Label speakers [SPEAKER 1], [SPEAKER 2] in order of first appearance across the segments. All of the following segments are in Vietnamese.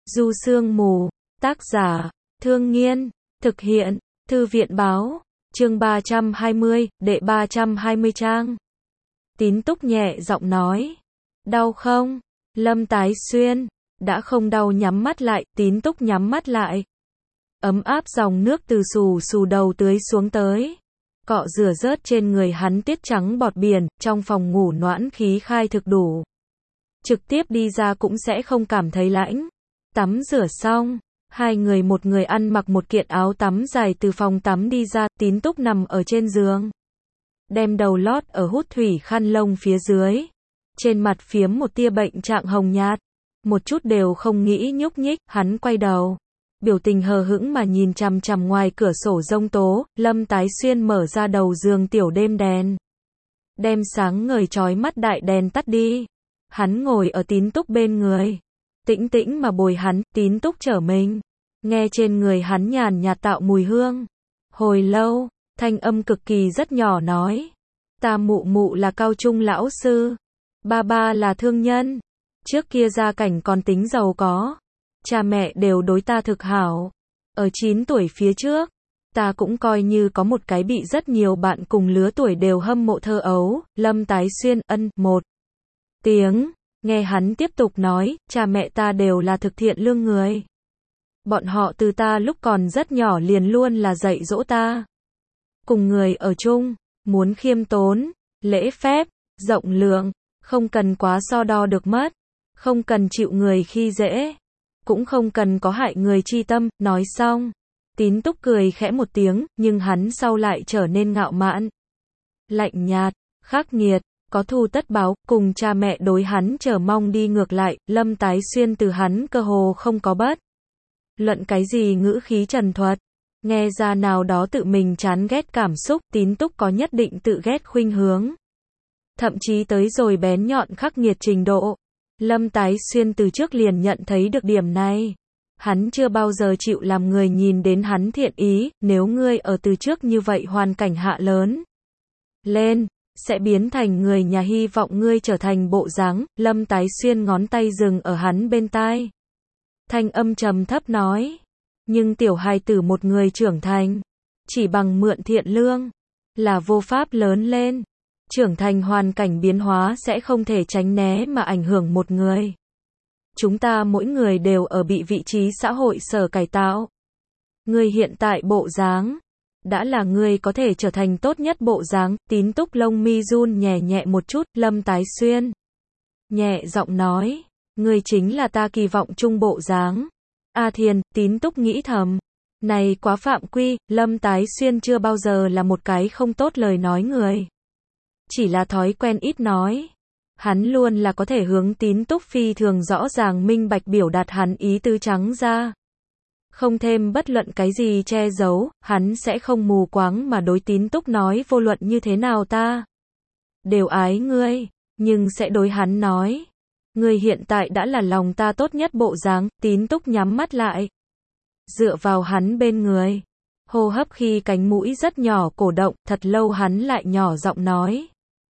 [SPEAKER 1] Du Sương Mù, tác giả, Thương Nghiên, thực hiện, Thư viện báo, chương 320, đệ 320 trang. Tín Túc nhẹ giọng nói. Đau không? Lâm Tái Xuyên. Đã không đau nhắm mắt lại, Tín Túc nhắm mắt lại. Ấm áp dòng nước từ xù xù đầu tưới xuống tới. Cọ rửa rớt trên người hắn tiết trắng bọt biển, trong phòng ngủ noãn khí khai thực đủ. Trực tiếp đi ra cũng sẽ không cảm thấy lạnh. Tắm rửa xong, hai người một người ăn mặc một kiện áo tắm dài từ phòng tắm đi ra, Tín Túc nằm ở trên giường. Đem đầu lót ở hút thủy khăn lông phía dưới. Trên mặt phiếm một tia bệnh trạng hồng nhạt. Một chút đều không nghĩ nhúc nhích, hắn quay đầu. Biểu tình hờ hững mà nhìn chằm chằm ngoài cửa sổ giông tố, Lâm Tái Xuyên mở ra đầu giường tiểu đêm đèn. Đem sáng ngời chói mắt đại đèn tắt đi. Hắn ngồi ở Tín Túc bên người. Tĩnh tĩnh mà bồi hắn, Tín Túc trở mình. Nghe trên người hắn nhàn nhạt tạo mùi hương. Hồi lâu, thanh âm cực kỳ rất nhỏ nói. Ta mụ mụ là cao trung lão sư. Ba ba là thương nhân. Trước kia gia cảnh còn tính giàu có. Cha mẹ đều đối ta thực hảo. Ở 9 tuổi phía trước, ta cũng coi như có một cái bị rất nhiều bạn cùng lứa tuổi đều hâm mộ thơ ấu. Lâm Tái Xuyên một tiếng. Nghe hắn tiếp tục nói, cha mẹ ta đều là thực thiện lương người. Bọn họ từ ta lúc còn rất nhỏ liền luôn là dạy dỗ ta. Cùng người ở chung, muốn khiêm tốn, lễ phép, rộng lượng, không cần quá so đo được mất, không cần chịu người khi dễ, cũng không cần có hại người chi tâm. Nói xong, Tín Túc cười khẽ một tiếng, nhưng hắn sau lại trở nên ngạo mạn, lạnh nhạt, khắc nghiệt. Có thù tất báo, cùng cha mẹ đối hắn chờ mong đi ngược lại, Lâm Tái Xuyên từ hắn cơ hồ không có bất luận cái gì ngữ khí trần thuật, nghe ra nào đó tự mình chán ghét cảm xúc. Tín Túc có nhất định tự ghét khuynh hướng, thậm chí tới rồi bén nhọn khắc nghiệt trình độ. Lâm Tái Xuyên từ trước liền nhận thấy được điểm này. Hắn chưa bao giờ chịu làm người nhìn đến hắn thiện ý. Nếu ngươi ở từ trước như vậy hoàn cảnh hạ lớn lên, sẽ biến thành người nhà, hy vọng ngươi trở thành bộ dáng. Lâm Tái Xuyên ngón tay dừng ở hắn bên tai. Thanh âm trầm thấp nói. Nhưng tiểu hài tử một người trưởng thành, chỉ bằng mượn thiện lương, là vô pháp lớn lên. Trưởng thành hoàn cảnh biến hóa sẽ không thể tránh né mà ảnh hưởng một người. Chúng ta mỗi người đều ở bị vị trí xã hội sở cải tạo. Ngươi hiện tại bộ dáng đã là ngươi có thể trở thành tốt nhất bộ dáng. Tín Túc lông mi run nhẹ nhẹ một chút. Lâm Tái Xuyên nhẹ giọng nói, ngươi chính là ta kỳ vọng chung bộ dáng. A Thiền, Tín Túc nghĩ thầm, này quá phạm quy. Lâm Tái Xuyên chưa bao giờ là một cái không tốt lời nói người, chỉ là thói quen ít nói. Hắn luôn là có thể hướng Tín Túc phi thường rõ ràng minh bạch biểu đạt hắn ý tứ trắng ra, không thêm bất luận cái gì che giấu. Hắn sẽ không mù quáng mà đối Tín Túc nói vô luận như thế nào ta đều ái ngươi, nhưng sẽ đối hắn nói, ngươi hiện tại đã là lòng ta tốt nhất bộ dáng. Tín Túc nhắm mắt lại, dựa vào hắn bên người, hô hấp khi cánh mũi rất nhỏ cổ động. Thật lâu hắn lại nhỏ giọng nói,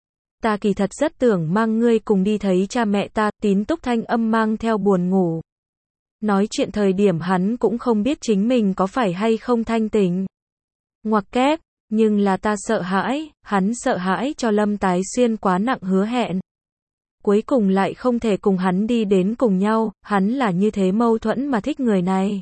[SPEAKER 1] ta kỳ thật rất tưởng mang ngươi cùng đi thấy cha mẹ ta. Tín Túc thanh âm mang theo buồn ngủ. Nói chuyện thời điểm hắn cũng không biết chính mình có phải hay không thanh tỉnh. Ngoặc kép, nhưng là ta sợ hãi. Hắn sợ hãi cho Lâm Tái Xuyên quá nặng hứa hẹn, cuối cùng lại không thể cùng hắn đi đến cùng nhau. Hắn là như thế mâu thuẫn mà thích người này,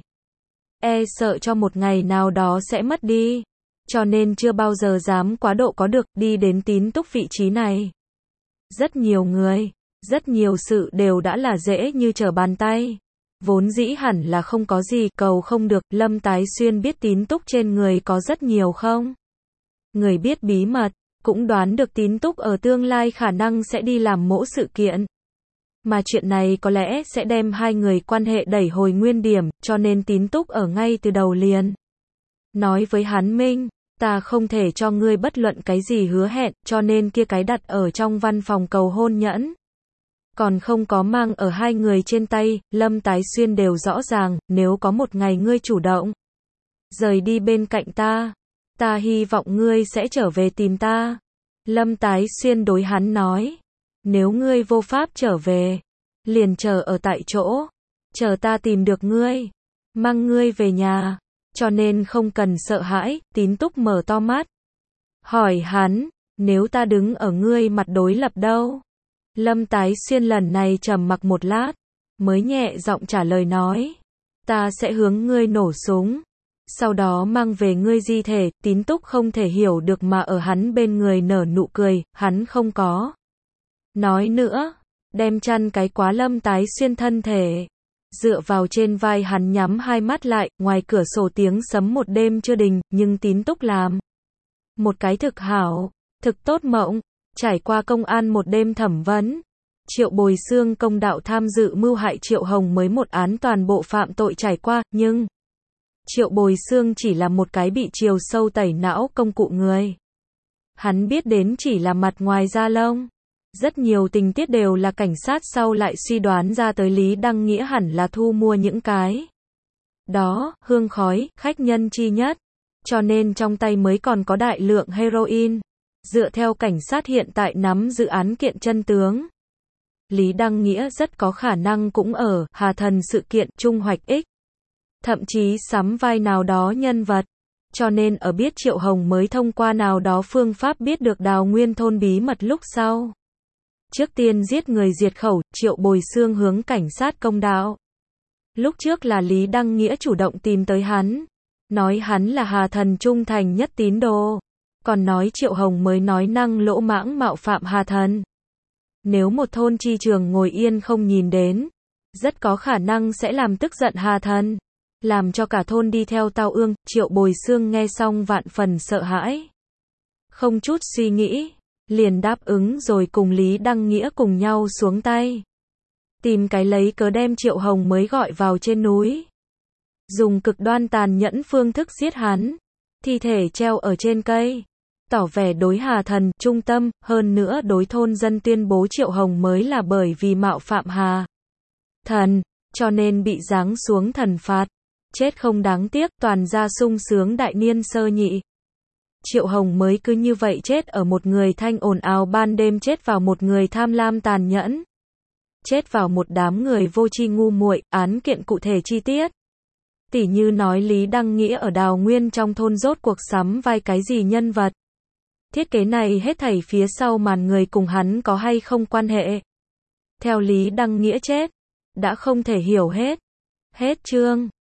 [SPEAKER 1] sợ cho một ngày nào đó sẽ mất đi, cho nên chưa bao giờ dám quá độ có được. Đi đến Tín Túc vị trí này, rất nhiều người, rất nhiều sự đều đã là dễ như trở bàn tay. Vốn dĩ hẳn là không có gì cầu không được. Lâm Tái Xuyên biết Tín Túc trên người có rất nhiều không người biết bí mật, cũng đoán được Tín Túc ở tương lai khả năng sẽ đi làm mỗ sự kiện, mà chuyện này có lẽ sẽ đem hai người quan hệ đẩy hồi nguyên điểm, cho nên Tín Túc ở ngay từ đầu liền nói với hắn minh, ta không thể cho ngươi bất luận cái gì hứa hẹn, cho nên kia cái đặt ở trong văn phòng cầu hôn nhẫn còn không có mang ở hai người trên tay. Lâm Tái Xuyên đều rõ ràng, nếu có một ngày ngươi chủ động rời đi bên cạnh ta, ta hy vọng ngươi sẽ trở về tìm ta. Lâm Tái Xuyên đối hắn nói, nếu ngươi vô pháp trở về, liền chờ ở tại chỗ. chờ ta tìm được ngươi, mang ngươi về nhà, cho nên không cần sợ hãi. Tín Túc mở to mắt, hỏi hắn, nếu ta đứng ở ngươi mặt đối lập đâu? Lâm Tái Xuyên lần này trầm mặc một lát, mới nhẹ giọng trả lời nói, ta sẽ hướng ngươi nổ súng, sau đó mang về ngươi di thể. Tín Túc không thể hiểu được mà ở hắn bên người nở nụ cười, hắn không có nói nữa, đem chăn cái quá Lâm Tái Xuyên thân thể, dựa vào trên vai hắn nhắm hai mắt lại. Ngoài cửa sổ tiếng sấm một đêm chưa đình, nhưng Tín Túc làm một cái thực hảo, thực tốt mộng. Trải qua công an một đêm thẩm vấn, Triệu Bồi Xương công đạo tham dự mưu hại Triệu Hồng mới một án toàn bộ phạm tội trải qua, nhưng Triệu Bồi Xương chỉ là một cái bị chiều sâu tẩy não công cụ người. Hắn biết đến chỉ là mặt ngoài da lông. Rất nhiều tình tiết đều là cảnh sát sau lại suy đoán ra tới. Lý Đăng Nghĩa hẳn là thu mua những cái đó, hương khói, khách nhân chi nhất. Cho nên trong tay mới còn có đại lượng heroin. Dựa theo cảnh sát hiện tại nắm giữ án kiện chân tướng, Lý Đăng Nghĩa rất có khả năng cũng ở Hà Thần sự kiện Trung Hoạch X. Thậm chí sắm vai nào đó nhân vật. Cho nên ở biết Triệu Hồng mới thông qua nào đó phương pháp biết được Đào Nguyên thôn bí mật lúc sau. Trước tiên giết người diệt khẩu, Triệu Bồi Xương hướng cảnh sát công đạo. Lúc trước là Lý Đăng Nghĩa chủ động tìm tới hắn, nói hắn là Hà Thần trung thành nhất tín đồ, còn nói Triệu Hồng mới nói năng lỗ mãng mạo phạm Hà Thần. Nếu một thôn chi trường ngồi yên không nhìn đến, rất có khả năng sẽ làm tức giận Hà Thần, làm cho cả thôn đi theo tao ương. Triệu Bồi Xương nghe xong vạn phần sợ hãi, không chút suy nghĩ, liền đáp ứng rồi cùng Lý Đăng Nghĩa cùng nhau xuống tay. Tìm cái lấy cớ đem Triệu Hồng mới gọi vào trên núi. Dùng cực đoan tàn nhẫn phương thức giết hắn. Thi thể treo ở trên cây. Tỏ vẻ đối Hà Thần trung tâm, hơn nữa đối thôn dân tuyên bố Triệu Hồng mới là bởi vì mạo phạm Hà Thần, cho nên bị giáng xuống thần phạt. Chết không đáng tiếc, toàn gia sung sướng đại niên sơ nhị. Triệu Hồng mới cứ như vậy chết ở một người thanh ồn ào ban đêm, chết vào một người tham lam tàn nhẫn, chết vào một đám người vô tri ngu muội. Án kiện cụ thể chi tiết, tỉ như nói Lý Đăng Nghĩa ở Đào Nguyên trong thôn rốt cuộc sắm vai cái gì nhân vật. Thiết kế này hết thảy phía sau màn người cùng hắn có hay không quan hệ. Theo Lý Đăng Nghĩa chết, đã không thể hiểu hết. Hết chương.